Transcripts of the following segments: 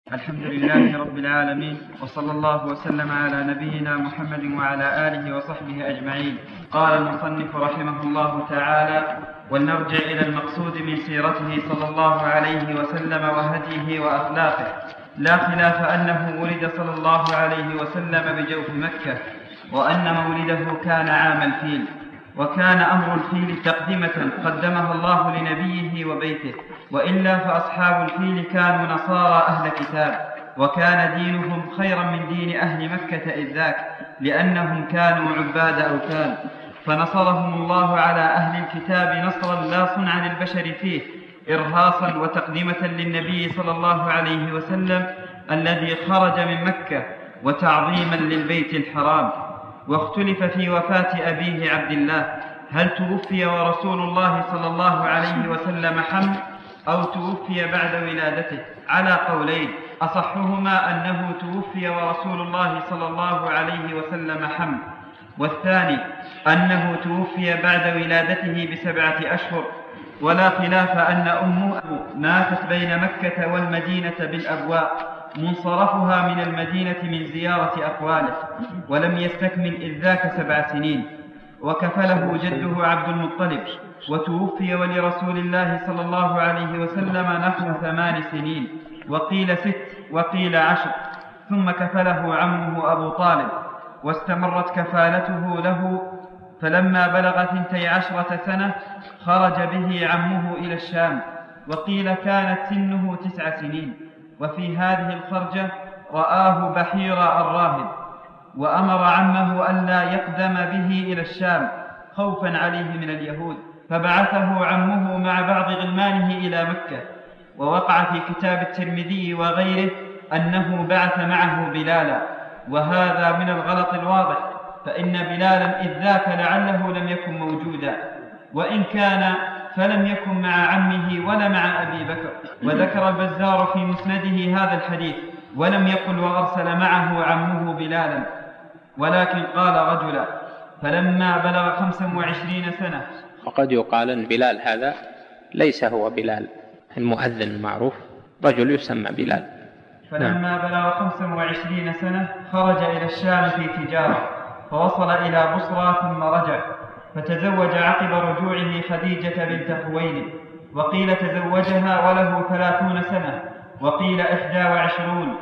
الحمد لله رب العالمين، وصلى الله وسلم على نبينا محمد وعلى آله وصحبه أجمعين. قال المصنف رحمه الله تعالى: ولنرجع إلى المقصود من سيرته صلى الله عليه وسلم وهديه وأخلاقه. لا خلاف أنه ولد صلى الله عليه وسلم بجوف مكة، وأن مولده كان عام الفيل، وكان أمر الفيل تقدمة قدمها الله لنبيه وبيته، وإلا فأصحاب الفيل كانوا نصارى أهل كتاب، وكان دينهم خيرا من دين أهل مكة إذ ذاك، لأنهم كانوا عباد أوثان، فنصرهم الله على أهل الكتاب نصرا لا صنع للبشر فيه، إرهاصا وتقدمة للنبي صلى الله عليه وسلم الذي خرج من مكة، وتعظيما للبيت الحرام. واختلف في وفاة أبيه عبد الله، هل توفي ورسول الله صلى الله عليه وسلم حمل أو توفي بعد ولادته، على قولين، أصحهما أنه توفي ورسول الله صلى الله عليه وسلم حمل، والثاني أنه توفي بعد ولادته ب7 أشهر. ولا خلاف أن أمه ماتت بين مكة والمدينة بالأبواء، منصرفها من المدينة من زيارة أقواله، ولم يستكمل إذ ذاك 7 سنين، وكفله جده عبد المطلب، وتوفي ولرسول الله صلى الله عليه وسلم نحو 8 سنين، وقيل 6 وقيل 10، ثم كفله عمه أبو طالب، واستمرت كفالته له، فلما بلغ 12 سنة خرج به عمه إلى الشام، وقيل كانت سنه 9 سنين. وفي هذه الخرجة رآه بحيرة الراهب، وأمر عمه ألا يقدم به إلى الشام خوفا عليه من اليهود، فبعثه عمه مع بعض غلمانه إلى مكة. ووقع في كتاب الترمذي وغيره أنه بعث معه بلالا، وهذا من الغلط الواضح، فإن بلالا إذ ذاك لعله لم يكن موجودا، وإن كان فلم يكن مع عمه ولا مع أبي بكر. وذكر البزار في مسنده هذا الحديث، ولم يقل وأرسل معه عمه بلالا، ولكن قال رجلا، فلما بلغ 25 سنة. وقد يقال أن بلال هذا ليس هو بلال المؤذن المعروف، رجل يسمى بلال. فلما بلغ 25 سنة خرج إلى الشام في تجارة، فوصل إلى بصرى ثم رجع، فتزوج عقب رجوعه خديجة بنت خويلد، وقيل تزوجها وله 30 سنة، وقيل 21،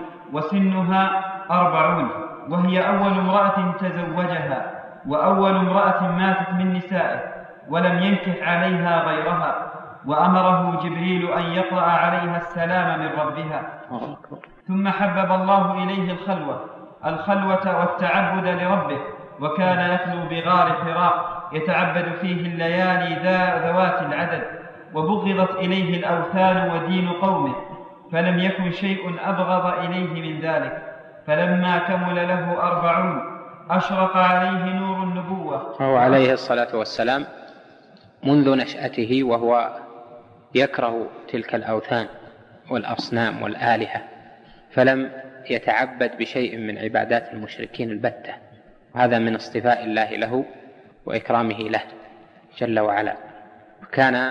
وسنها 40، وهي أول امرأة تزوجها، وأول امرأة ماتت من نسائه، ولم ينكح عليها غيرها، وأمره جبريل أن يقرأ عليها السلام من ربها. ثم حبب الله إليه الخلوة والتعبد لربه، وكان يخلو بغار حراء يتعبد فيه الليالي ذوات العدد، وبغضت إليه الأوثان ودين قومه، فلم يكن شيء أبغض إليه من ذلك. فلما كمل له 40 أشرق عليه نور النبوة. وهو عليه الصلاة والسلام منذ نشأته وهو يكره تلك الأوثان والأصنام والآلهة، فلم يتعبد بشيء من عبادات المشركين البتة، وهذا من اصطفاء الله له وإكرامه له جل وعلا. كان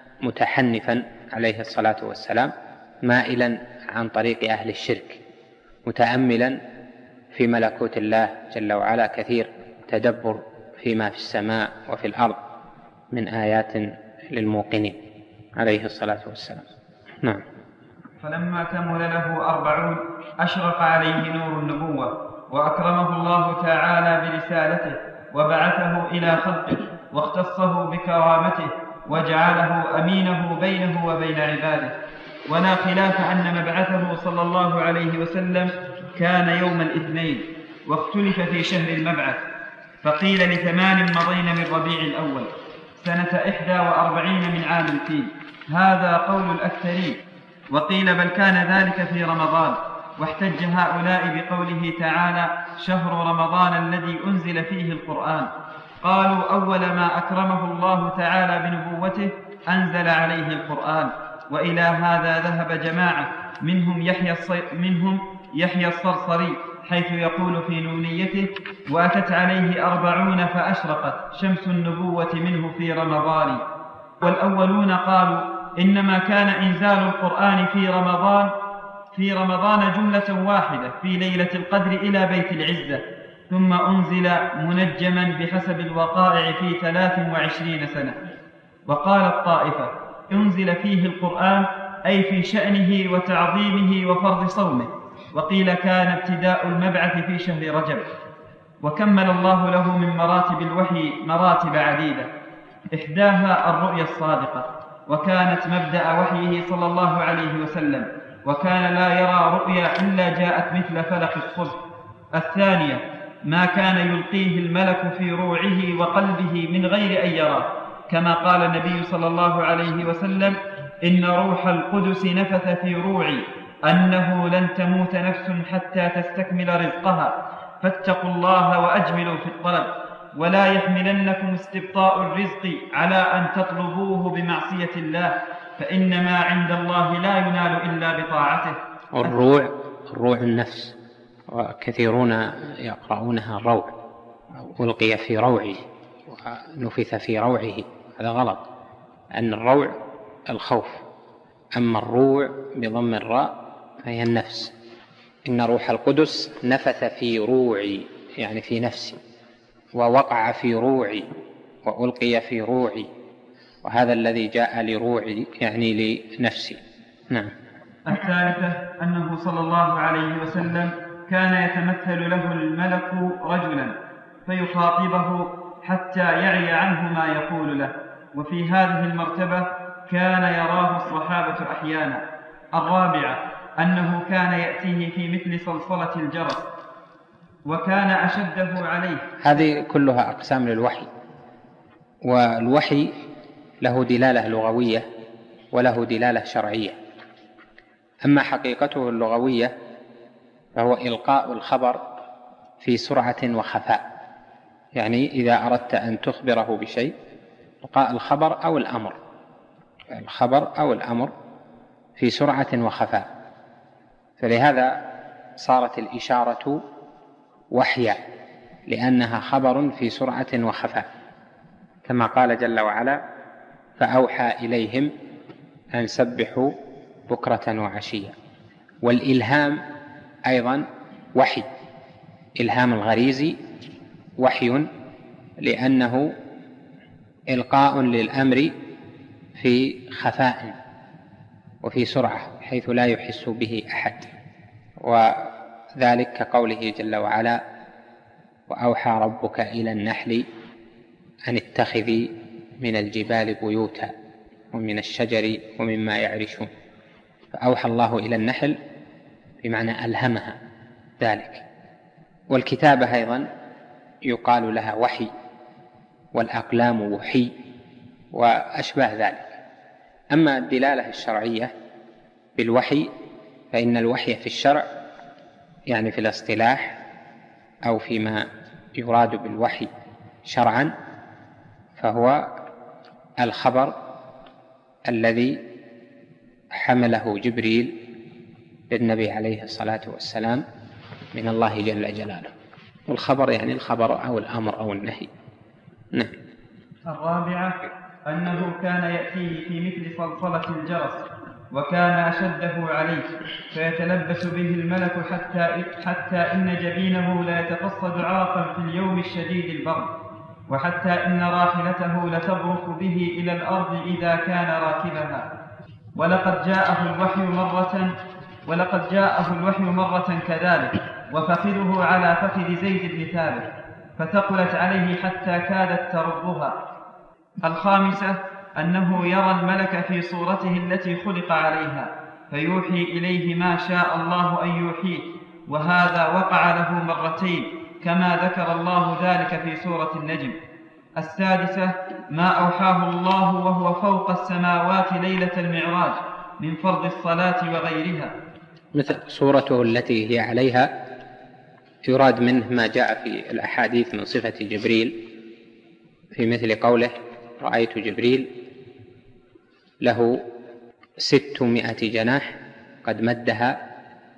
متحنفا عليه الصلاة والسلام، مائلا عن طريق أهل الشرك، متأملا في ملكوت الله جل وعلا كثير، تدبر فيما في السماء وفي الأرض من آيات للموقنين عليه الصلاة والسلام. نعم. فلما كمل له 40 أشرق عليه نور النبوة، وأكرمه الله تعالى برسالته، وبعثه إلى خلقه، واختصه بكرامته، وجعله أمينه بينه وبين عباده. ولا خلاف أن مبعثه صلى الله عليه وسلم كان يوم الاثنين، واختلف في شهر المبعث، فقيل ل8 مضين من ربيع الأول سنة 41 من عام الفيل، هذا قول الأكثرين، وقيل بل كان ذلك في رمضان. واحتج هؤلاء بقوله تعالى: شهر رمضان الذي أنزل فيه القرآن. قالوا أول ما أكرمه الله تعالى بنبوته أنزل عليه القرآن. وإلى هذا ذهب جماعة، منهم يحيى الصرصري، حيث يقول في نونيته: وأتت عليه 40 فأشرقت شمس النبوة منه في رمضان. والأولون قالوا إنما كان إنزال القرآن في رمضان في رمضان جملة واحدة في ليلة القدر إلى بيت العزة، ثم أنزل منجما بحسب الوقائع في 23 سنة. وقالت طائفة أنزل فيه القرآن أي في شأنه وتعظيمه وفرض صومه، وقيل كان ابتداء المبعث في شهر رجب. وكمل الله له من مراتب الوحي مراتب عديدة، إحداها الرؤيا الصادقة، وكانت مبدأ وحيه صلى الله عليه وسلم، وكان لا يرى رؤيا إلا جاءت مثل فلق الصبح. الثانية ما كان يلقيه الملك في روعه وقلبه من غير أن يراه، كما قال النبي صلى الله عليه وسلم: إن روح القدس نفث في روعي أنه لن تموت نفس حتى تستكمل رزقها، فاتقوا الله وأجملوا في الطلب، ولا يحملنكم استبطاء الرزق على أن تطلبوه بمعصية الله، فإنما عند الله لا ينال إلا بطاعته. الروع النفس، وكثيرون يقرؤونها الروع، ألقي في روعه ونفث في روعه، هذا غلط. أن الروع الخوف، أما الروع بضم الراء فهي النفس. إن روح القدس نفث في روعي يعني في نفسي، ووقع في روعي وألقي في روعي، وهذا الذي جاء لروعي يعني لنفسي. نعم. الثالثة أنه صلى الله عليه وسلم كان يتمثل له الملك رجلا فيخاطبه حتى يعي عنه ما يقول له، وفي هذه المرتبة كان يراه الصحابة أحيانا. الرابعة أنه كان يأتيه في مثل صلصلة الجرس، وكان أشده عليه. هذه كلها أقسام للوحي، والوحي له دلالة لغوية وله دلالة شرعية. أما حقيقته اللغوية فهو إلقاء الخبر في سرعة وخفاء، يعني إذا أردت أن تخبره بشيء إلقاء الخبر أو الأمر في سرعة وخفاء، فلهذا صارت الإشارة وحيا، لأنها خبر في سرعة وخفاء، كما قال جل وعلا: فأوحى إليهم أن سبحوا بكرة وعشيا. والإلهام أيضا وحي، إلهام الغريزي وحي، لأنه إلقاء للأمر في خفاء وفي سرعة حيث لا يحس به أحد، وذلك كقوله جل وعلا: وأوحى ربك إلى النحل أن اتخذي من الجبال بيوتا ومن الشجر ومما يعرشون. فأوحى الله إلى النحل بمعنى ألهمها ذلك. والكتابة أيضا يقال لها وحي، والأقلام وحي وأشباه ذلك. أما الدلالة الشرعية بالوحي فإن الوحي في الشرع يعني في الاصطلاح أو فيما يراد بالوحي شرعا فهو الخبر الذي حمله جبريل للنبي عليه الصلاة والسلام من الله جل جلاله. والخبر يعني الخبر أو الأمر أو النهي. نعم. الرابعة أنه كان يأتيه في مثل صلصلة الجرس، وكان أشده عليه، فيتلبس به الملك حتى إن جبينه لا يتقصد عرقا في اليوم الشديد البرد، وحتى إن راحلته لتبرك به إلى الأرض إذا كان راكبها. ولقد جاءه الوحي مرة كذلك، وفخذه على فخذ زيد بن ثابت، فثقلت عليه حتى كادت تربها. الخامسة أنه يرى الملك في صورته التي خلق عليها، فيوحي إليه ما شاء الله أن يوحيه، وهذا وقع له مرتين كما ذكر الله ذلك في سورة النجم. السادسة ما أوحاه الله وهو فوق السماوات ليلة المعراج من فرض الصلاة وغيرها، مثل صورته التي هي عليها يراد منه ما جاء في الأحاديث من صفة جبريل، في مثل قوله: رأيت جبريل له 600 جناح قد مدها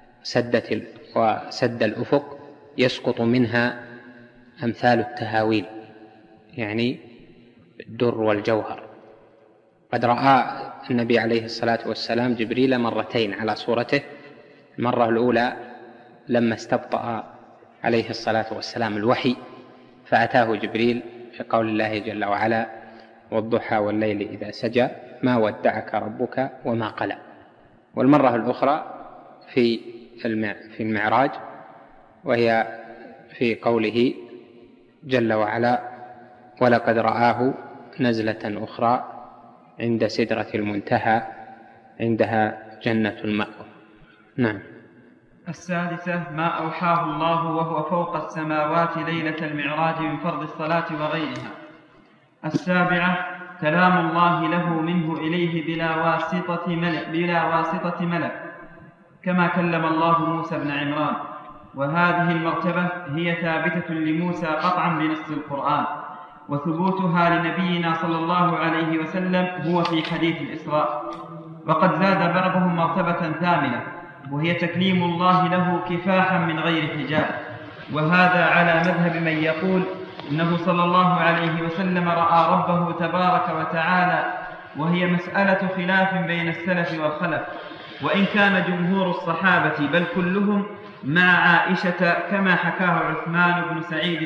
وسد الأفق يسقط منها أمثال التهاويل، يعني الدر والجوهر. قد رأى النبي عليه الصلاة والسلام جبريل مرتين على صورته المرة الأولى لما استبطأ عليه الصلاة والسلام الوحي فأتاه جبريل في قول الله جل وعلا: والضحى والليل إذا سجى ما ودعك ربك وما قلى. والمرة الأخرى في المعراج، وهي في قوله جل وعلا: ولقد رآه نزلة أخرى عند سدرة المنتهى عندها جنة المأوى. نعم. السادسة ما أوحاه الله وهو فوق السماوات ليلة المعراج من فرض الصلاة وغيرها. السابعة كلام الله له منه إليه بلا واسطة ملك كما كلم الله موسى بن عمران، وهذه المرتبة هي ثابتة لموسى قطعا بنص القرآن، وثبوتها لنبينا صلى الله عليه وسلم هو في حديث الإسراء. وقد زاد بعضهم مرتبة ثامنة، وهي تكليم الله له كفاحا من غير حجاب، وهذا على مذهب من يقول إنه صلى الله عليه وسلم رأى ربه تبارك وتعالى، وهي مسألة خلاف بين السلف والخلف، وإن كان جمهور الصحابة بل كلهم مع عائشة كما حكاه عثمان بن سعيد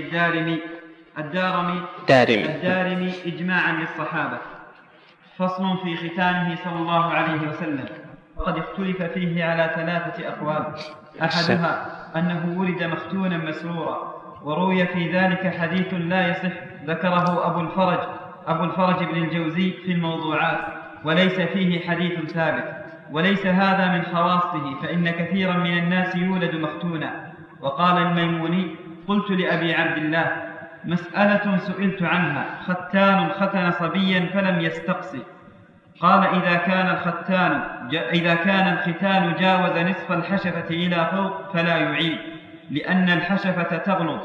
الدارمي إجماعا للصحابة. فصل في ختانه صلى الله عليه وسلم. وقد اختلف فيه على 3 أقوال، أحدها أنه ولد مختونا مسرورا، وروي في ذلك حديث لا يصح ذكره أبو الفرج بن الجوزي في الموضوعات، وليس فيه حديث ثابت، وليس هذا من خواصه، فإن كثيرا من الناس يولد مختونا. وقال الميموني: قلت لأبي عبد الله: مسألة سئلت عنها، ختان ختن صبيا فلم يستقصي. قال: إذا كان الختان جاوز نصف الحشفة إلى فوق فلا يعيد، لأن الحشفة تغلظ،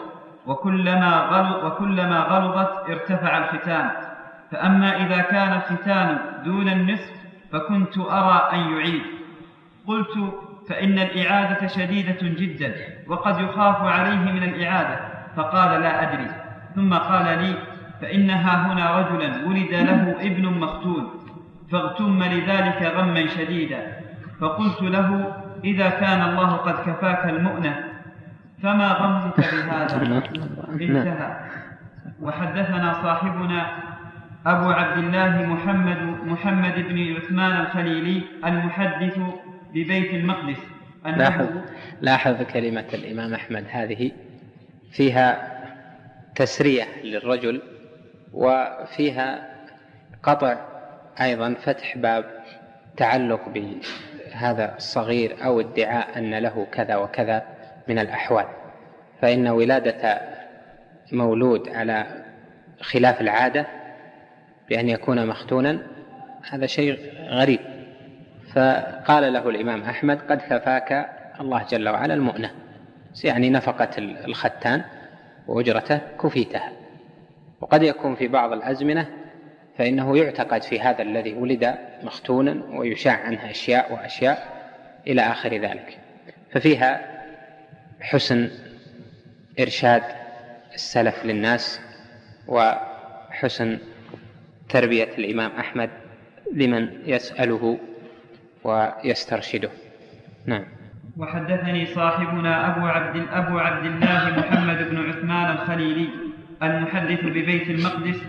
وكلما غلظت ارتفع الختان. فأما إذا كان الختان دون النصف فكنت أرى أن يعيد. قلت: فإن الإعادة شديدة جدا، وقد يخاف عليه من الإعادة. فقال: لا أدري. ثم قال لي: فإنها هنا رجلا ولد له ابن مختون، فاغتم لذلك غما شديدا. فقلت له: إذا كان الله قد كفاك المؤنة فما غمك بهذا؟ انتهى. وحدثنا صاحبنا أبو عبد الله محمد بن عثمان الخليلي المحدث ببيت المقدس لاحظ كلمة الإمام أحمد هذه فيها تسرية للرجل، وفيها قطع أيضا فتح باب تعلق بهذا الصغير أو ادعاء أن له كذا وكذا من الأحوال. فإن ولادة مولود على خلاف العادة بأن يكون مختونا هذا شيء غريب. فقال له الإمام أحمد: قد كفاك الله جل وعلا المؤنة، يعني نفقة الختان وأجرته كفيتها. وقد يكون في بعض الأزمنة فإنه يعتقد في هذا الذي ولد مختونا ويشاع عنه أشياء وأشياء إلى آخر ذلك. ففيها حسن إرشاد السلف للناس، وحسن تربية الإمام أحمد لمن يسأله ويسترشده. نعم. وحدثني صاحبنا أبو عبد الله محمد بن عثمان الخليلي المحدث ببيت المقدس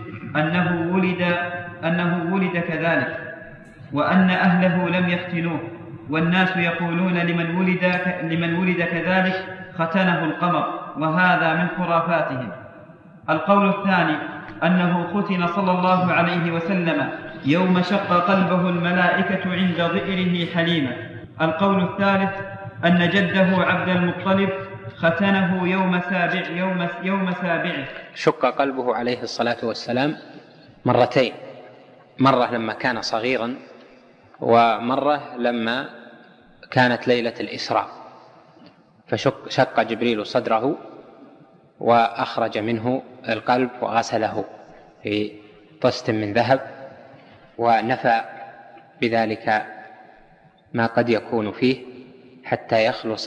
أنه ولد كذلك، وأن أهله لم يختنوه، والناس يقولون لمن ولد كذلك ختنه القمر، وهذا من خرافاتهم. القول الثاني أنه ختن صلى الله عليه وسلم يوم شق قلبه الملائكة عند ضئره حليمة. القول الثالث أن جده عبد المطلب ختنه يوم سابعه. شق قلبه عليه الصلاة والسلام مرتين، مرة لما كان صغيرا، ومرة لما كانت ليلة الإسراء، فشق جبريل صدره وأخرج منه القلب وغسله في طست من ذهب، ونفى بذلك ما قد يكون فيه حتى يخلص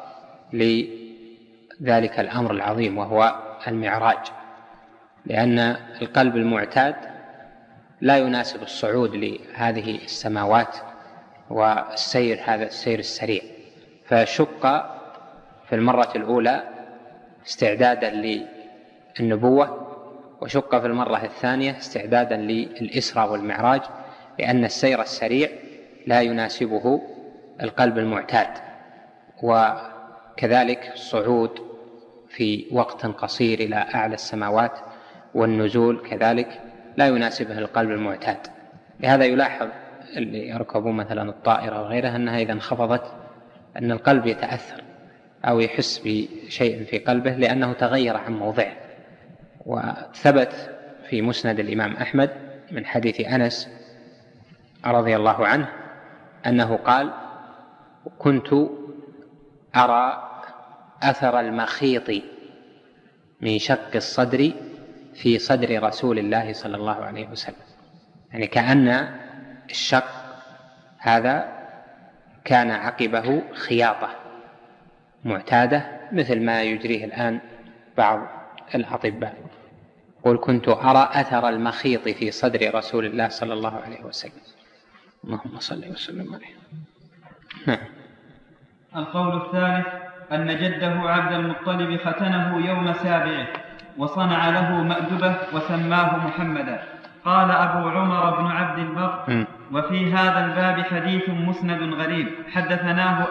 لذلك الأمر العظيم وهو المعراج، لأن القلب المعتاد لا يناسب الصعود لهذه السماوات والسير، هذا السير السريع، فشق في المرة الأولى استعدادا للنبوة، وشق في المرة الثانية استعدادا للإسراء والمعراج، لأن السير السريع لا يناسبه القلب المعتاد، وكذلك الصعود في وقت قصير إلى أعلى السماوات والنزول كذلك لا يناسبه القلب المعتاد. لهذا يلاحظ اللي يركبون مثلا الطائرة وغيرها أنها إذا انخفضت أن القلب يتأثر أو يحس بشيء في قلبه لأنه تغير عن موضعه. وثبت في مسند الإمام أحمد من حديث أنس رضي الله عنه أنه قال: كنت أرى أثر المخيط من شق الصدر في صدر رسول الله صلى الله عليه وسلم، يعني كأن الشق هذا كان عقبه خياطة معتادة مثل ما يجريه الآن بعض الأطباء. قل: كنت أرى أثر المخيط في صدر رسول الله صلى الله عليه وسلم. اللهم صل وسلم عليه. القول الثالث أن جده عبد المطلب ختنه يوم سابعه وصنع له مأدبة وسماه محمدا. قال أبو عمر بن عبد البر: وفي هذا الباب حديث مسند غريب حدثناه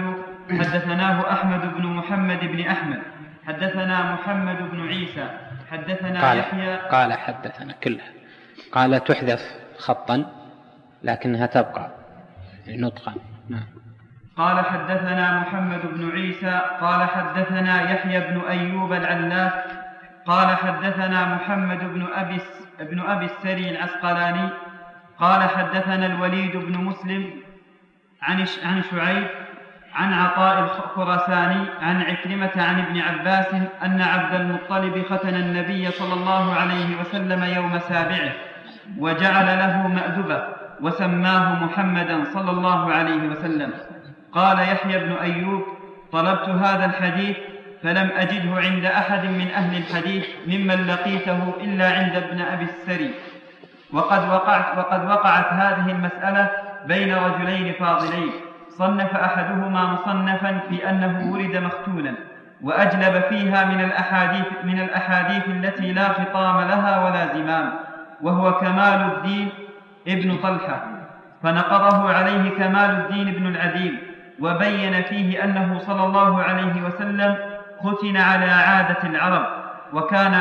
أحمد بن محمد بن أحمد حدثنا محمد بن عيسى حدثنا يحيى. قال حدثنا كلها، قال تحذف خطا لكنها تبقى نطقا. قال حدثنا محمد بن عيسى قال حدثنا يحيى بن أيوب العلاف قال حدثنا محمد بن أبي السري العسقلاني قال حدثنا الوليد بن مسلم عن شعيب عن عطاء الخراساني عن عكرمة عن ابن عباس أن عبد المطلب ختن النبي صلى الله عليه وسلم يوم سابعه وجعل له مأدبة وسماه محمدا صلى الله عليه وسلم. قال يحيى بن أيوب: طلبت هذا الحديث فلم أجده عند أحد من أهل الحديث ممن لقيته إلا عند ابن أبي السري. وقد وقعت هذه المسألة بين رجلين فاضلين، صنف أحدهما مصنفا في أنه ولد مختونا وأجلب فيها من الأحاديث التي لا خطام لها ولا زمام، وهو كمال الدين ابن طلحة، فنقضه عليه كمال الدين بن العديم، وبين فيه أنه صلى الله عليه وسلم ختن على عادة العرب، وكان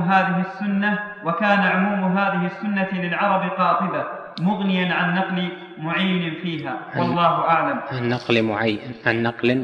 عموم هذه السنة للعرب قاطبة مغنيا عن نقل معين فيها، والله أعلم. عن نقل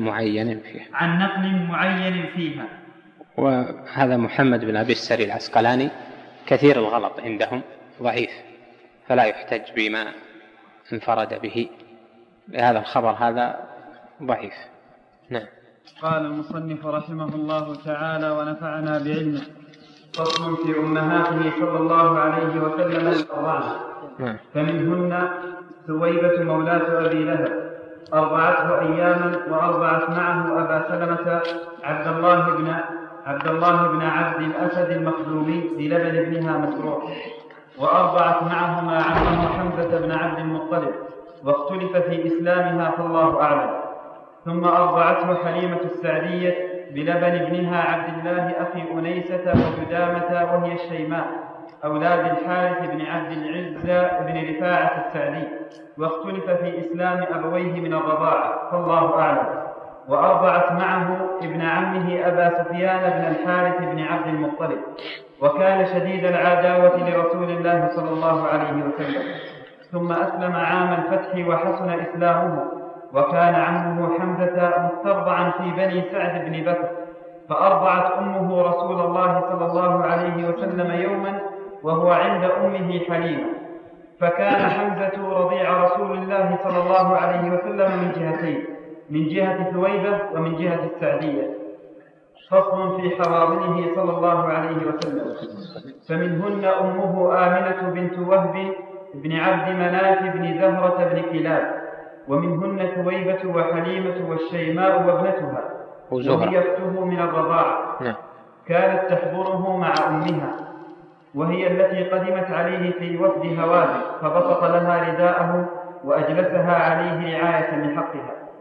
معين فيها. وهذا محمد بن أبي السري العسقلاني كثير الغلط عندهم، ضعيف، فلا يحتج بما انفرد به، لهذا الخبر هذا ضعيف. نعم. قال المصنف رحمه الله تعالى ونفعنا بعلمه: فصل في أمهاته صلى الله عليه وسلم الأربعة، فمنهن ثويبة مولاة أبي لهب أرضعته أياما وأرضعت معه أبا سلمة عبد الله بن عبد الأسد المخزومي بلبن ابنها مسروق، وأرضعت معهما عمه حمزة بن عبد المطلب، واختلف في إسلامها فالله أعلم. ثم أرضعته حليمة السعدية بلبن ابنها عبد الله أخي أنيسة وجدامة وهي الشيماء أولاد الحارث بن عبد العزة بن رفاعة السعدي، واختلف في إسلام أبويه من الرضاعة فالله أعلم. وأرضعت معه ابن عمه أبا سفيان بن الحارث بن عبد المطلب، وكان شديد العداوة لرسول الله صلى الله عليه وسلم. ثم أسلم عام الفتح وحسن إسلامه، وكان عمه حمزة مسترضعا في بني سعد بن بكر، فأرضعت أمه رسول الله صلى الله عليه وسلم يوما وهو عند أمه حليمة، فكان حمزة رضيع رسول الله صلى الله عليه وسلم من جهتين، من جهة ثويبة ومن جهة السعدية. فصل في حواضنه صلى الله عليه وسلم، فمنهن أمه آمنة بنت وهب بن عبد مناف بن زهرة بن كلاب، ومنهن ثويبة وحليمة والشيماء وابنتها وهي أخته من الرضاعة، كانت تحضره مع أمها، وهي التي قدمت عليه في وفد هوازن، فبسط لها رداءه وأجلسها عليه رعاية لحقها.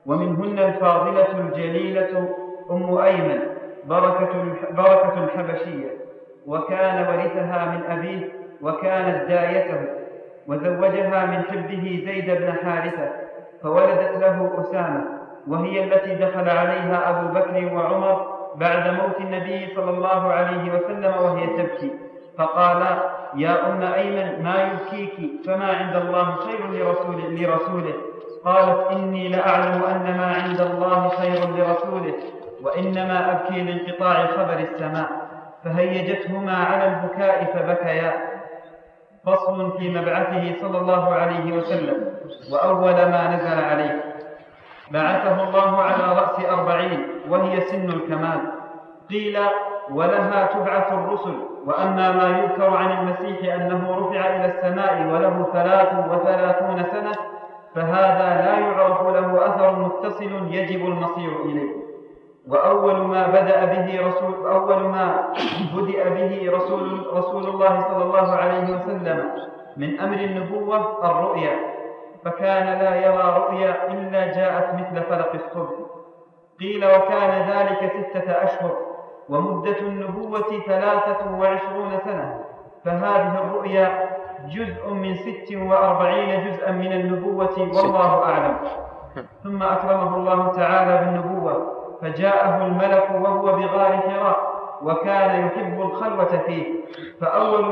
ومنهن الفاضلة الجليلة أم أيمن بركة الحبشية، وكان ورثها من أبيه وكانت دايته، وزوجها من حبه زيد بن حارثة، فولدت له أسامة، وهي التي دخل عليها أبو بكر وعمر بعد موت النبي صلى الله عليه وسلم وهي تبكي، فقال: يا أم أيمن ما يبكيك؟ فما عند الله خير لرسوله. قالت: إني لأعلم أن ما عند الله خير لرسوله، وإنما أبكي لانقطاع خبر السماء. فهيجتهما على البكاء فبكيا. فصل في مبعثه صلى الله عليه وسلم. وأول ما نزل عليه: بعثه الله على رأس 40 وهي سن الكمال. قيل: ولها تبعث الرسل. وأما ما يذكر عن المسيح أنه رفع إلى السماء وله 33 سنة فهذا لا يعرف له أثر متصل يجب المصير إليه. وأول ما بدأ به رسول الله صلى الله عليه وسلم من أمر النبوة الرؤيا، فكان لا يرى رؤيا إلا جاءت مثل فلق الصبح. قيل: وكان ذلك 6 أشهر، ومدة النبوة 23 سنة، فهذه الرؤيا جزء من 46 جزءا من النبوة، والله أعلم. ثم أكرمه الله تعالى بالنبوة، فجاءه الملك وهو بغار حراء، وكان يحب الخلوة فيه، فأول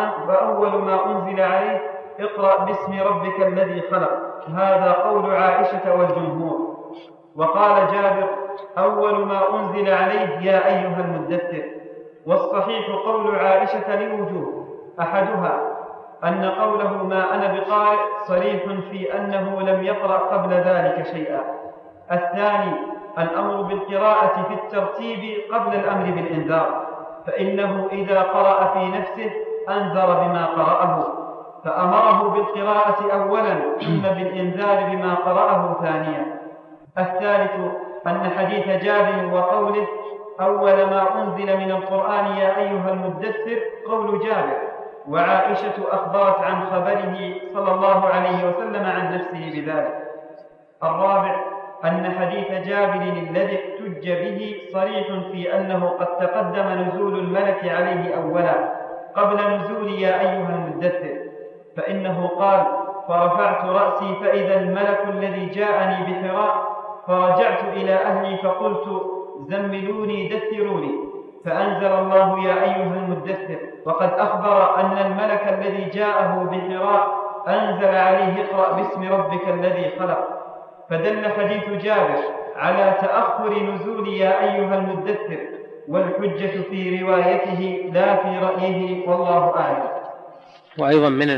ما أنزل عليه: اقرأ باسم ربك الذي خلق. هذا قول عائشة والجمهور. وقال جابر: أول ما أنزل عليه يا أيها المدثر. والصحيح قول عائشة لوجوه: أحدها أن قوله ما أنا بقارئ صريح في أنه لم يقرأ قبل ذلك شيئا. الثاني الأمر بالقراءة في الترتيب قبل الأمر بالإنذار، فإنه إذا قرأ في نفسه أنذر بما قرأه، فأمره بالقراءة أولا ثم بالإنذار بما قرأه ثانيا. الثالث أن حديث جابر وقوله: أول ما أنزل من القرآن يا أيها المدثر قول جابر، وعائشة أخبرت عن خبره صلى الله عليه وسلم عن نفسه بذلك. الرابع أن حديث جابر الذي احتج به صريح في أنه قد تقدم نزول الملك عليه أولا قبل نزول يا أيها المدثر، فإنه قال: فرفعت رأسي فإذا الملك الذي جاءني بحراء، فرجعت إلى أهلي فقلت: زملوني دثروني، فأنزل الله يا أيها المدثر. وقد أخبر أن الملك الذي جاءه بحراء أنزل عليه: اقرأ باسم ربك الذي خلق. فدل حديث جابر على تأخر نزول يا أيها المدثر، والحجة في روايته لا في رأيه، والله أعلم. وأيضا من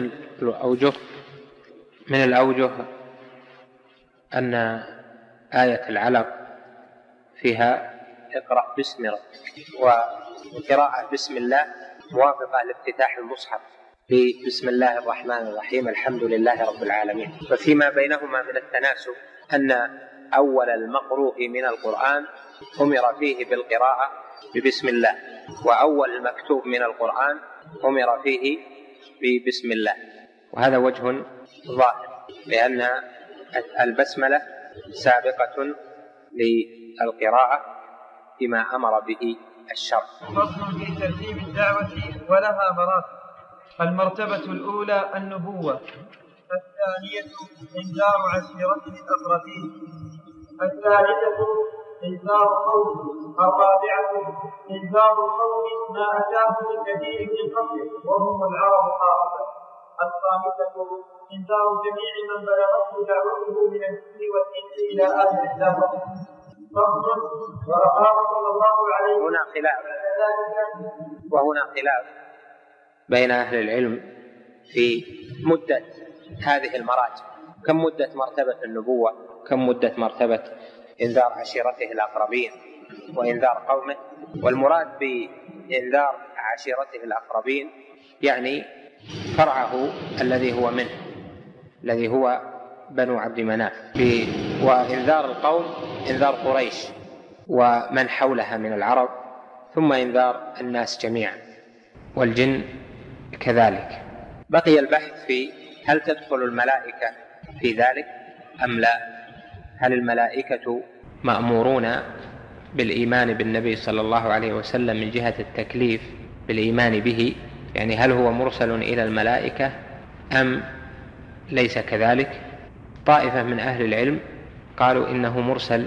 الأوجه أن آية العلق فيها اقرأ باسم ربك، وقراءة بسم الله موافقة لافتتاح المصحف بسم الله الرحمن الرحيم الحمد لله رب العالمين. ففيما بينهما من التناسب أن أول المقروء من القرآن أمر فيه بالقراءة ببسم الله، وأول المكتوب من القرآن أمر فيه ببسم الله، وهذا وجه ظاهر لأن البسملة سابقة للقراءة بما أمر به الشرع. فصل في ترتيب الدعوة ولها مراتب. المرتبة الأولى النبوة، الثانية إنذار عشيرته الأقربين، الثالثة إنذار قومه، الرابعة إنذار قوم ما أتاه من كثير من قبله وهم العرب خاصة، الخامسة إنذار جميع من بلغته دعوته من الجن والإنس إلى آخر الدهر. فصل. وأقام صلى الله عليه وسلم وهنا خلاف بين أهل العلم في مدة هذه المراتب، كم مدة مرتبة النبوة، كم مدة مرتبة إنذار عشيرته الأقربين وإنذار قومه. والمراد بإنذار عشيرته الأقربين يعني فرعه الذي هو منه، الذي هو بنو عبد مناف. وإنذار القوم إنذار قريش ومن حولها من العرب، ثم إنذار الناس جميعا والجن كذلك. بقي البحث في هل تدخل الملائكة في ذلك أم لا. هل الملائكة مأمورون بالإيمان بالنبي صلى الله عليه وسلم من جهة التكليف بالإيمان به؟ يعني هل هو مرسل إلى الملائكة أم ليس كذلك؟ طائفة من أهل العلم قالوا إنه مرسل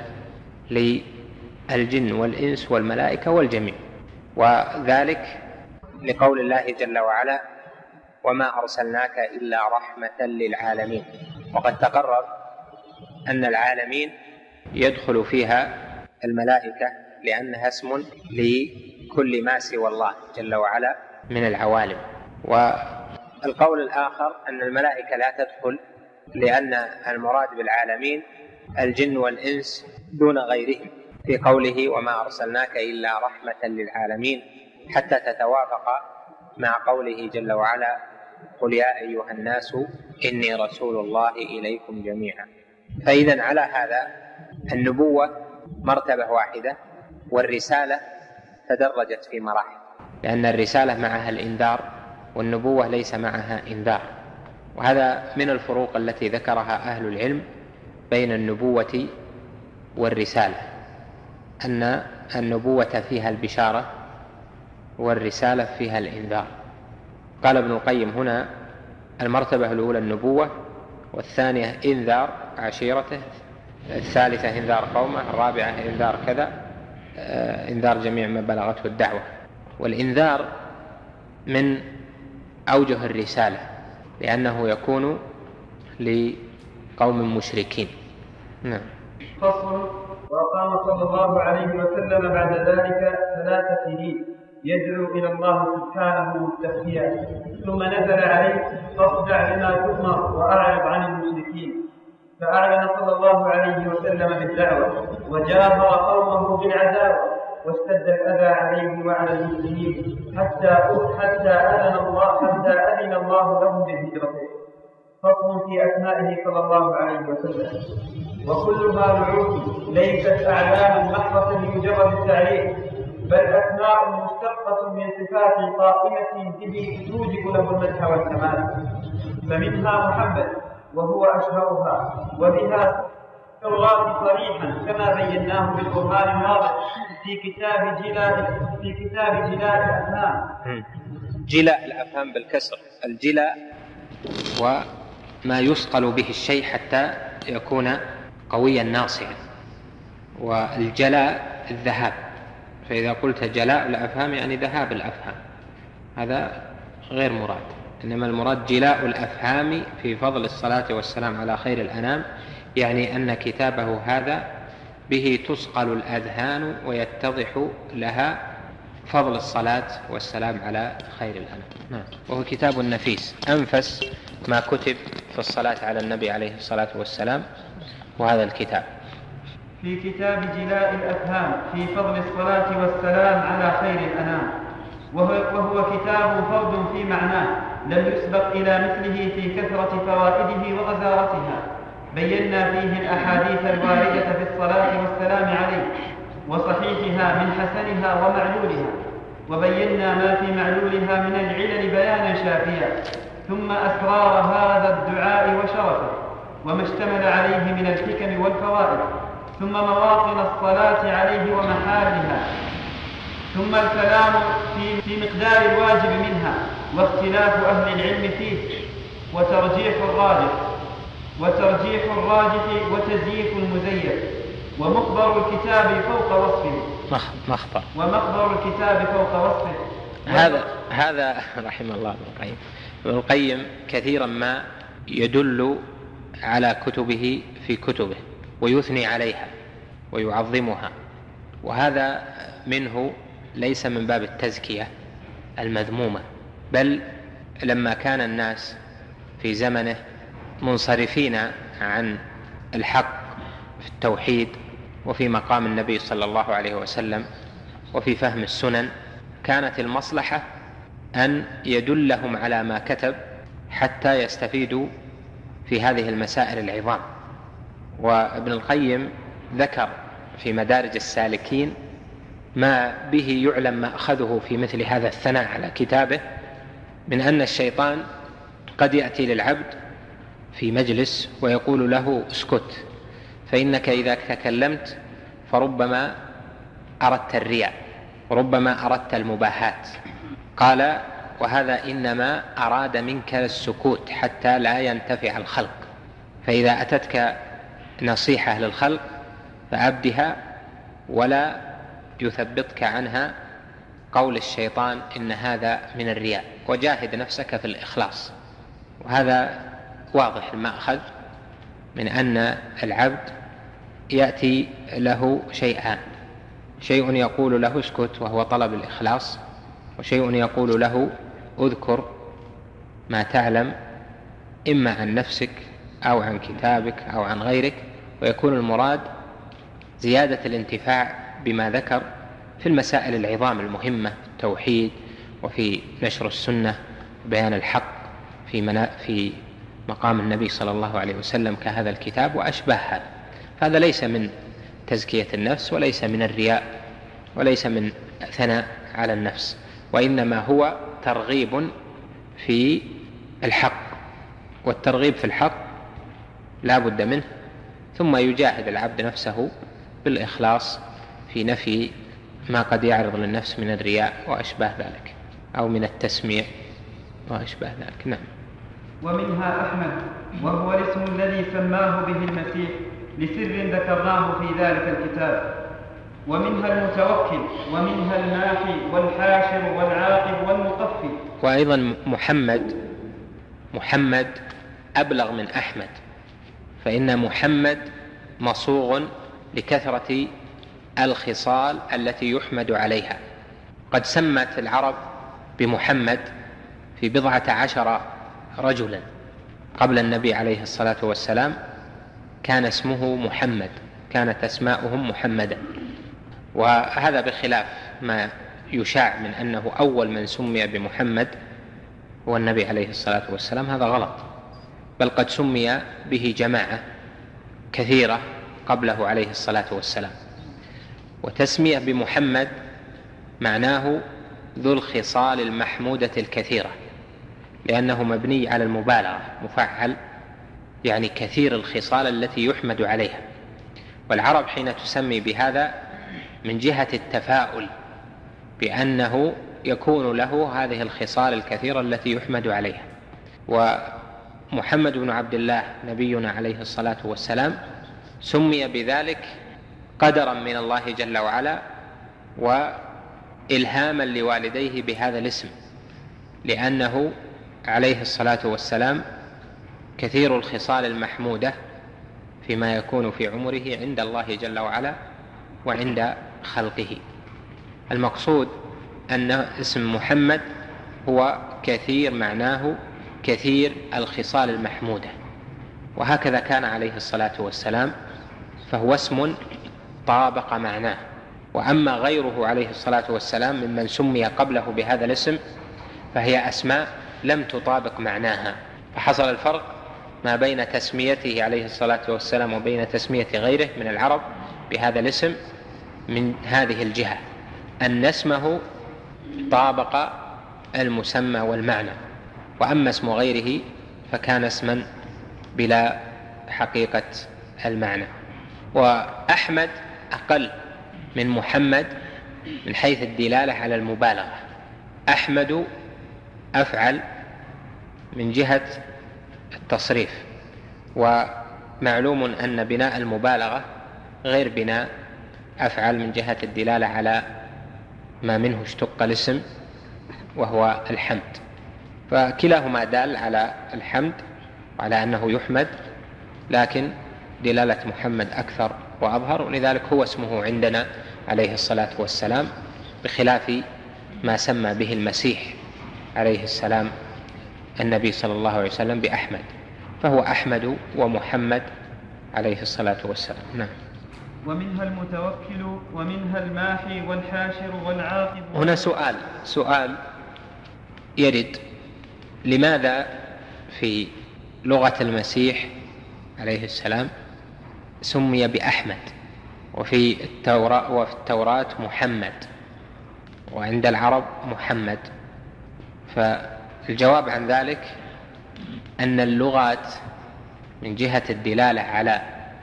للجن والإنس والملائكة والجميع، وذلك لقول الله جل وعلا: وما أرسلناك إلا رحمة للعالمين. وقد تقرر أن العالمين يدخل فيها الملائكة لأنها اسم لكل ما سوى الله جل وعلا من العوالم. والقول الآخر أن الملائكة لا تدخل، لأن المراد بالعالمين الجن والإنس دون غيرهم في قوله: وما أرسلناك إلا رحمة للعالمين، حتى تتوافق مع قوله جل وعلا: قل يا أيها الناس إني رسول الله إليكم جميعا. فإذا على هذا النبوة مرتبة واحدة، والرسالة تدرجت في مراحل، لأن الرسالة معها الإنذار والنبوة ليس معها إنذار. وهذا من الفروق التي ذكرها أهل العلم بين النبوة والرسالة، أن النبوة فيها البشارة والرسالة فيها الإنذار. قال ابن القيم هنا: المرتبة الأولى النبوة، والثانية إنذار عشيرته، الثالثة إنذار قومه، الرابعة إنذار كذا، إنذار جميع ما بلغته الدعوة. والإنذار من أوجه الرسالة، لأنه يكون لقوم مشركين. نعم. فصل. وقام صلى الله عليه وسلم بعد ذلك 3 سنين يدعو إلى الله سبحانه مستخفيا، ثم نزل عليه: فاصدع بما تؤمر وأعرض عن المشركين. فأعلن صلى الله عليه وسلم بالدعوة، وجاهر قومه بالعداوة، واشتد الأذى عليه وعلى المسلمين حتى أذن الله لهم بالهجرة. فصل في أسمائه صلى الله عليه وسلم. وكلها نعوت ليست أعلاما محضة لمجرد التعريف، بل أسماء مشتقة من صفات قائمة به توجب له المدح والكمال. فمنها محمد وهو أشهرها، وبها التوراة صريحا كما بيناه بالقرآن الواضح في كتاب جلاء الأفهام. جلاء الأفهام بالكسر، الجلاء وما يصقل به الشيء حتى يكون قويا ناصعا، والجلاء الذهاب. فإذا قلت جلاء الأفهام يعني ذهاب الأفهام، هذا غير مراد، إنما المراد جلاء الأفهام في فضل الصلاة والسلام على خير الأنام، يعني أن كتابه هذا به تصقل الأذهان ويتضح لها فضل الصلاة والسلام على خير الأنام. وهو كتاب نفيس، أنفس ما كتب في الصلاة على النبي عليه الصلاة والسلام، وهذا الكتاب في كتاب جلاء الأفهام في فضل الصلاة والسلام على خير الأنام، وهو كتاب فرد في معناه لم يسبق إلى مثله في كثرة فوائده وغزارتها. بينا فيه الأحاديث الواردة في الصلاة والسلام عليه، وصحيحها من حسنها ومعلولها، وبينا ما في معلولها من العلل بيانا شافيا، ثم أسرار هذا الدعاء وشرفه، وما اشتمل عليه من الحكم والفوائد، ثم مواطن الصلاة عليه ومحالها، ثم الكلام في مقدار الواجب منها، واختلاف أهل العلم فيه، وترجيح الراجح وتزييف المزيف، ومخبر الكتاب فوق وصفه. هذا رحمه الله ابن القيم كثيرا ما يدل على كتبه في كتبه ويثني عليها ويعظمها، وهذا منه ليس من باب التزكية المذمومة، بل لما كان الناس في زمنه منصرفين عن الحق في التوحيد وفي مقام النبي صلى الله عليه وسلم وفي فهم السنن، كانت المصلحة أن يدلهم على ما كتب حتى يستفيدوا في هذه المسائل العظام. وابن القيم ذكر في مدارج السالكين ما به يعلم ما أخذه في مثل هذا الثناء على كتابه، من أن الشيطان قد يأتي للعبد في مجلس ويقول له اسكت، فإنك إذا تكلمت فربما أردت الرياء وربما أردت المباهات. قال: وهذا إنما أراد منك السكوت حتى لا ينتفع الخلق، فإذا أتتك نصيحة للخلق فأبدها ولا يثبطك عنها قول الشيطان إن هذا من الرياء، وجاهد نفسك في الإخلاص. وهذا واضح المأخذ من أن العبد يأتي له شيئان: شيء يقول له اسكت وهو طلب الإخلاص، وشيء يقول له اذكر ما تعلم إما عن نفسك أو عن كتابك أو عن غيرك، ويكون المراد زيادة الانتفاع بما ذكر في المسائل العظام المهمة في التوحيد وفي نشر السنة وبيان الحق في مقام النبي صلى الله عليه وسلم كهذا الكتاب وأشبه هذا. فهذا ليس من تزكية النفس وليس من الرياء وليس من ثناء على النفس، وإنما هو ترغيب في الحق، والترغيب في الحق لا بد منه. ثم يجاهد العبد نفسه بالإخلاص في نفي ما قد يعرض للنفس من الرياء وأشباه ذلك، أو من التسميع وأشباه ذلك. نعم. ومنها أحمد، وهو الاسم الذي سماه به المسيح لسر ذكرناه في ذلك الكتاب. ومنها المتوكل، ومنها الماحي والحاشر والعاقب والمقفي. وأيضا محمد أبلغ من أحمد، فإن محمد مصوغ لكثرة الخصال التي يحمد عليها. قد سمت العرب بمحمد في 14 رجلا قبل النبي عليه الصلاة والسلام كان اسمه محمد، كانت أسماؤهم محمدا. وهذا بخلاف ما يشاع من أنه أول من سمي بمحمد هو النبي عليه الصلاة والسلام، هذا غلط، بل قد سمي به جماعة كثيرة قبله عليه الصلاة والسلام. وتسمية بمحمد معناه ذو الخصال المحمودة الكثيرة، لأنه مبني على المبالغة، مفعل يعني كثير الخصال التي يحمد عليها. والعرب حين تسمي بهذا من جهة التفاؤل بأنه يكون له هذه الخصال الكثيرة التي يحمد عليها. ومحمد بن عبد الله نبينا عليه الصلاة والسلام سمي بذلك قدرا من الله جل وعلا وإلهاما لوالديه بهذا الاسم، لأنه عليه الصلاة والسلام كثير الخصال المحمودة فيما يكون في عمره عند الله جل وعلا وعند خلقه. المقصود أن اسم محمد هو كثير، معناه كثير الخصال المحمودة، وهكذا كان عليه الصلاة والسلام، فهو اسم طابق معناه. وأما غيره عليه الصلاة والسلام ممن سمي قبله بهذا الاسم فهي أسماء لم تطابق معناها، فحصل الفرق ما بين تسميته عليه الصلاة والسلام وبين تسمية غيره من العرب بهذا الاسم من هذه الجهة، أن اسمه طابق المسمى والمعنى، وأما اسم غيره فكان اسما بلا حقيقة المعنى. وأحمد أقل من محمد من حيث الدلالة على المبالغة. أحمد أفعل من جهة التصريف، ومعلوم أن بناء المبالغة غير بناء أفعل من جهة الدلالة على ما منه اشتق الاسم وهو الحمد، فكلاهما دال على الحمد وعلى أنه يحمد، لكن دلالة محمد أكثر وأظهر، ولذلك هو اسمه عندنا عليه الصلاة والسلام، بخلاف ما سمى به المسيح عليه السلام النبي صلى الله عليه وسلم بأحمد، فهو أحمد ومحمد عليه الصلاة والسلام. نعم. ومنها المتوكل، ومنها الماحي والحاشر والعاقب. هنا سؤال يرد: لماذا في لغة المسيح عليه السلام سمي بأحمد وفي التوراة محمد وعند العرب محمد؟ فالجواب عن ذلك أن اللغات من جهة الدلالة على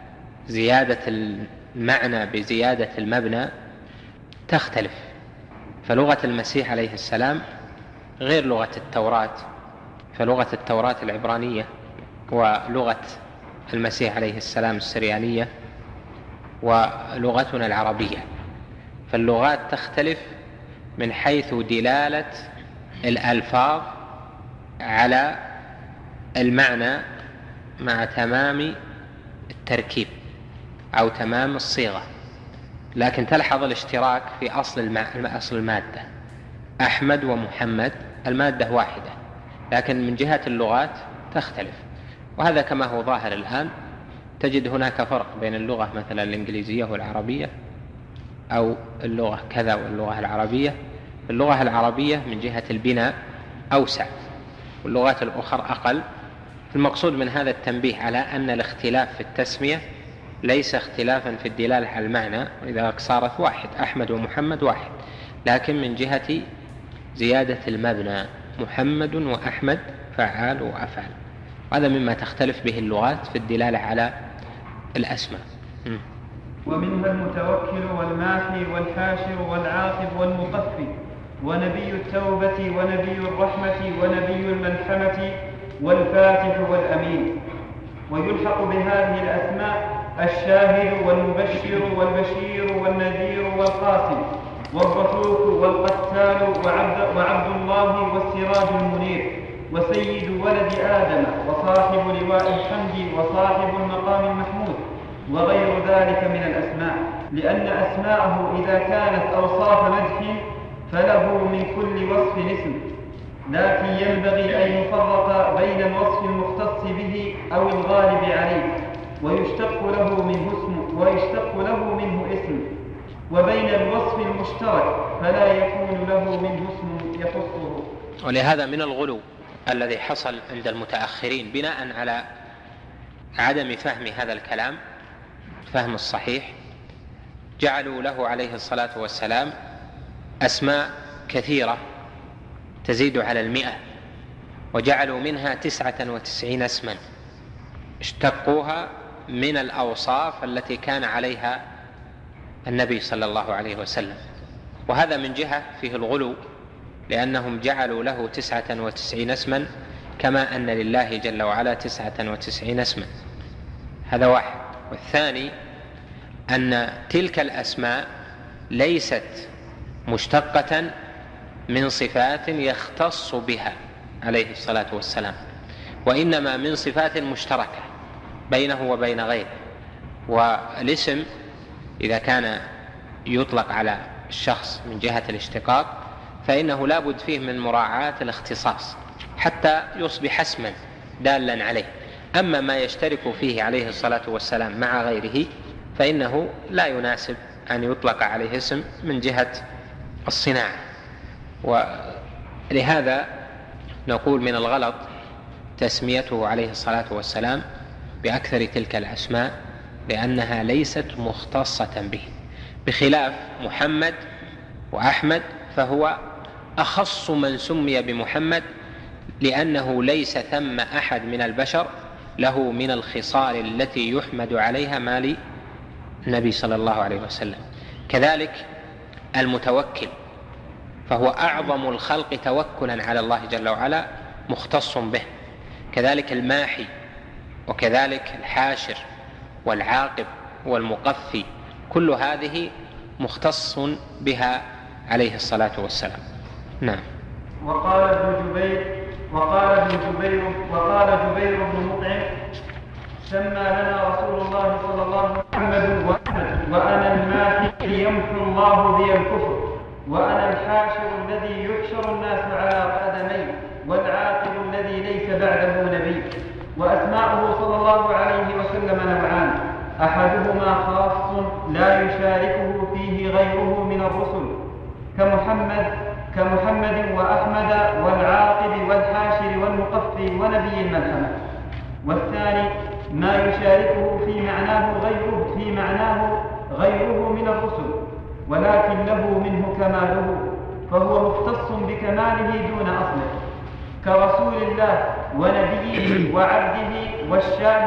زيادة المعنى بزيادة المبنى تختلف. فلغة المسيح عليه السلام غير لغة التوراة، فلغة التوراة العبرانية، ولغة المسيح عليه السلام السريانية، ولغتنا العربية. فاللغات تختلف من حيث دلالة الألفاظ على المعنى مع تمام التركيب أو تمام الصيغة، لكن تلحظ الاشتراك في أصل المادة. أحمد ومحمد المادة واحدة، لكن من جهة اللغات تختلف. وهذا كما هو ظاهر الآن، تجد هناك فرق بين اللغة مثلا الإنجليزية والعربية، أو اللغة كذا واللغة العربية. اللغة العربية من جهة البناء أوسع، واللغات الأخرى أقل. المقصود من هذا التنبيه على أن الاختلاف في التسمية ليس اختلافا في الدلالة على المعنى، وإذا صارت واحد، أحمد ومحمد واحد، لكن من جهة زيادة المبنى، محمد وأحمد فعال وأفعال. هذا مما تختلف به اللغات في الدلالة على الأسماء. ومنها المتوكل والماحي والحاشر والعاقب والمقفي، ونبي التوبة ونبي الرحمة ونبي الملحمة والفاتح والأمين. ويلحق بهذه الأسماء الشاهد والمبشر والبشير والنذير والقاسم والرسول والقتال وعبد الله والسراج المنير وسيد ولد آدم وصاحب لواء الحمد وصاحب المقام المحمود وغير ذلك من الأسماء، لأن أسماءه إذا كانت أوصاف مدح فله من كل وصف اسم، لكن ينبغي أن يفرق بين الوصف المختص به أو الغالب عليه ويشتق له منه اسم، وبين الوصف المشترك فلا يكون له منه اسم يخصه. ولهذا من الغلو الذي حصل عند المتأخرين بناء على عدم فهم هذا الكلام، فهم الصحيح، جعلوا له عليه الصلاة والسلام أسماء كثيرة تزيد على 100، وجعلوا منها 99 اسما اشتقوها من الأوصاف التي كان عليها النبي صلى الله عليه وسلم. وهذا من جهة فيه الغلو، لأنهم جعلوا له 99 اسما كما أن لله جل وعلا 99 اسما. هذا واحد. والثاني أن تلك الأسماء ليست مشتقة من صفات يختص بها عليه الصلاة والسلام، وإنما من صفات مشتركة بينه وبين غيره. والاسم إذا كان يطلق على الشخص من جهة الاشتقاق فإنه لا بد فيه من مراعاة الاختصاص حتى يصبح اسما دالا عليه. أما ما يشترك فيه عليه الصلاة والسلام مع غيره فإنه لا يناسب أن يطلق عليه اسم من جهة الصناعة. ولهذا نقول من الغلط تسميته عليه الصلاة والسلام بأكثر تلك الأسماء، لأنها ليست مختصة به، بخلاف محمد وأحمد فهو أخص من سمي بمحمد، لأنه ليس ثم أحد من البشر له من الخصال التي يحمد عليها ما للنبي صلى الله عليه وسلم. كذلك المتوكل فهو أعظم الخلق توكلا على الله جل وعلا مختص به. كذلك الماحي، وكذلك الحاشر والعاقب والمقفي، كل هذه مختص بها عليه الصلاة والسلام. نعم. وقال جبير بن مطعم: سمى لنا رسول الله صلى الله عليه وسلم وأنا الماحي يمحو الله بي الكفر، وأنا الحاشر الذي يحشر الناس على قدمي، والعاقب الذي ليس بعده نبي. وأسماؤه صلى الله عليه وسلم نوعان: أحدهما خاص لا يشاركه فيه غيره من الرسل كمحمد وأحمد والعاقب والحاشر والمقفي ونبي الملحمة. والثاني ما يشاركه في معناه غيره من الرسل، ولكن له منه كماله، فهو مختص بكماله دون أصله، كرسول الله ونبيه وعبده والشاهد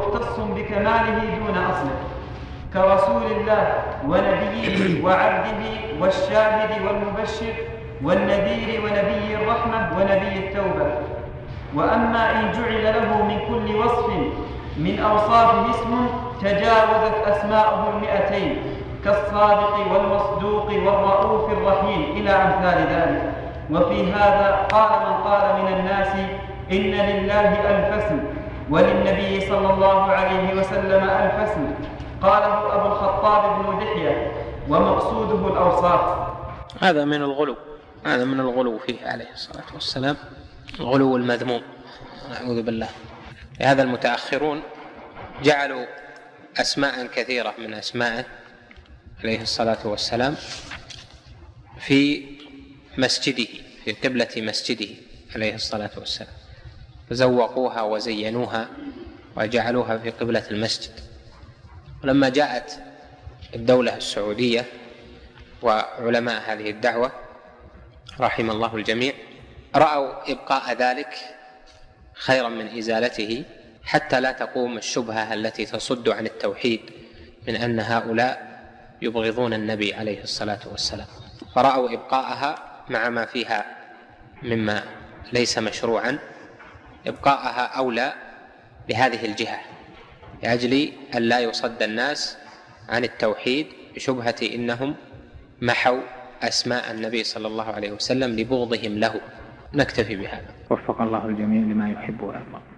مختص بكماله دون أصله، كرسول الله ونبيه وعبده والشاهد والمبشر والنذير ونبي الرحمة ونبي التوبة. وأما إن جعل له من كل وصف من أوصافه اسم تجاوزت أسماءه 200 كالصادق والمصدوق والرؤوف الرحيم إلى أمثال ذلك. وفي هذا قال من قال من الناس إن لله 1000 اسم وللنبي صلى الله عليه وسلم 1000 اسم، قاله أبو الخطاب بن دحية، ومقصوده الأوصاف. هذا من الغلو فيه عليه الصلاة والسلام، الغلو المذموم، نعوذ بالله. لهذا المتأخرون جعلوا أسماء كثيرة من أسمائه عليه الصلاة والسلام في مسجده، في قبلة مسجده عليه الصلاة والسلام، فزوقوها وزينوها وجعلوها في قبلة المسجد. ولما جاءت الدولة السعودية وعلماء هذه الدعوة رحم الله الجميع رأوا إبقاء ذلك خيرا من إزالته، حتى لا تقوم الشبهة التي تصد عن التوحيد من أن هؤلاء يبغضون النبي عليه الصلاة والسلام، فرأوا إبقاءها مع ما فيها مما ليس مشروعا، إبقاءها أولى لهذه الجهة، لأجل أن لا يصد الناس عن التوحيد بشبهة إنهم محوا أسماء النبي صلى الله عليه وسلم لبغضهم له. نكتفي بهذا. وفق الله الجميع لما يحب ويرضى.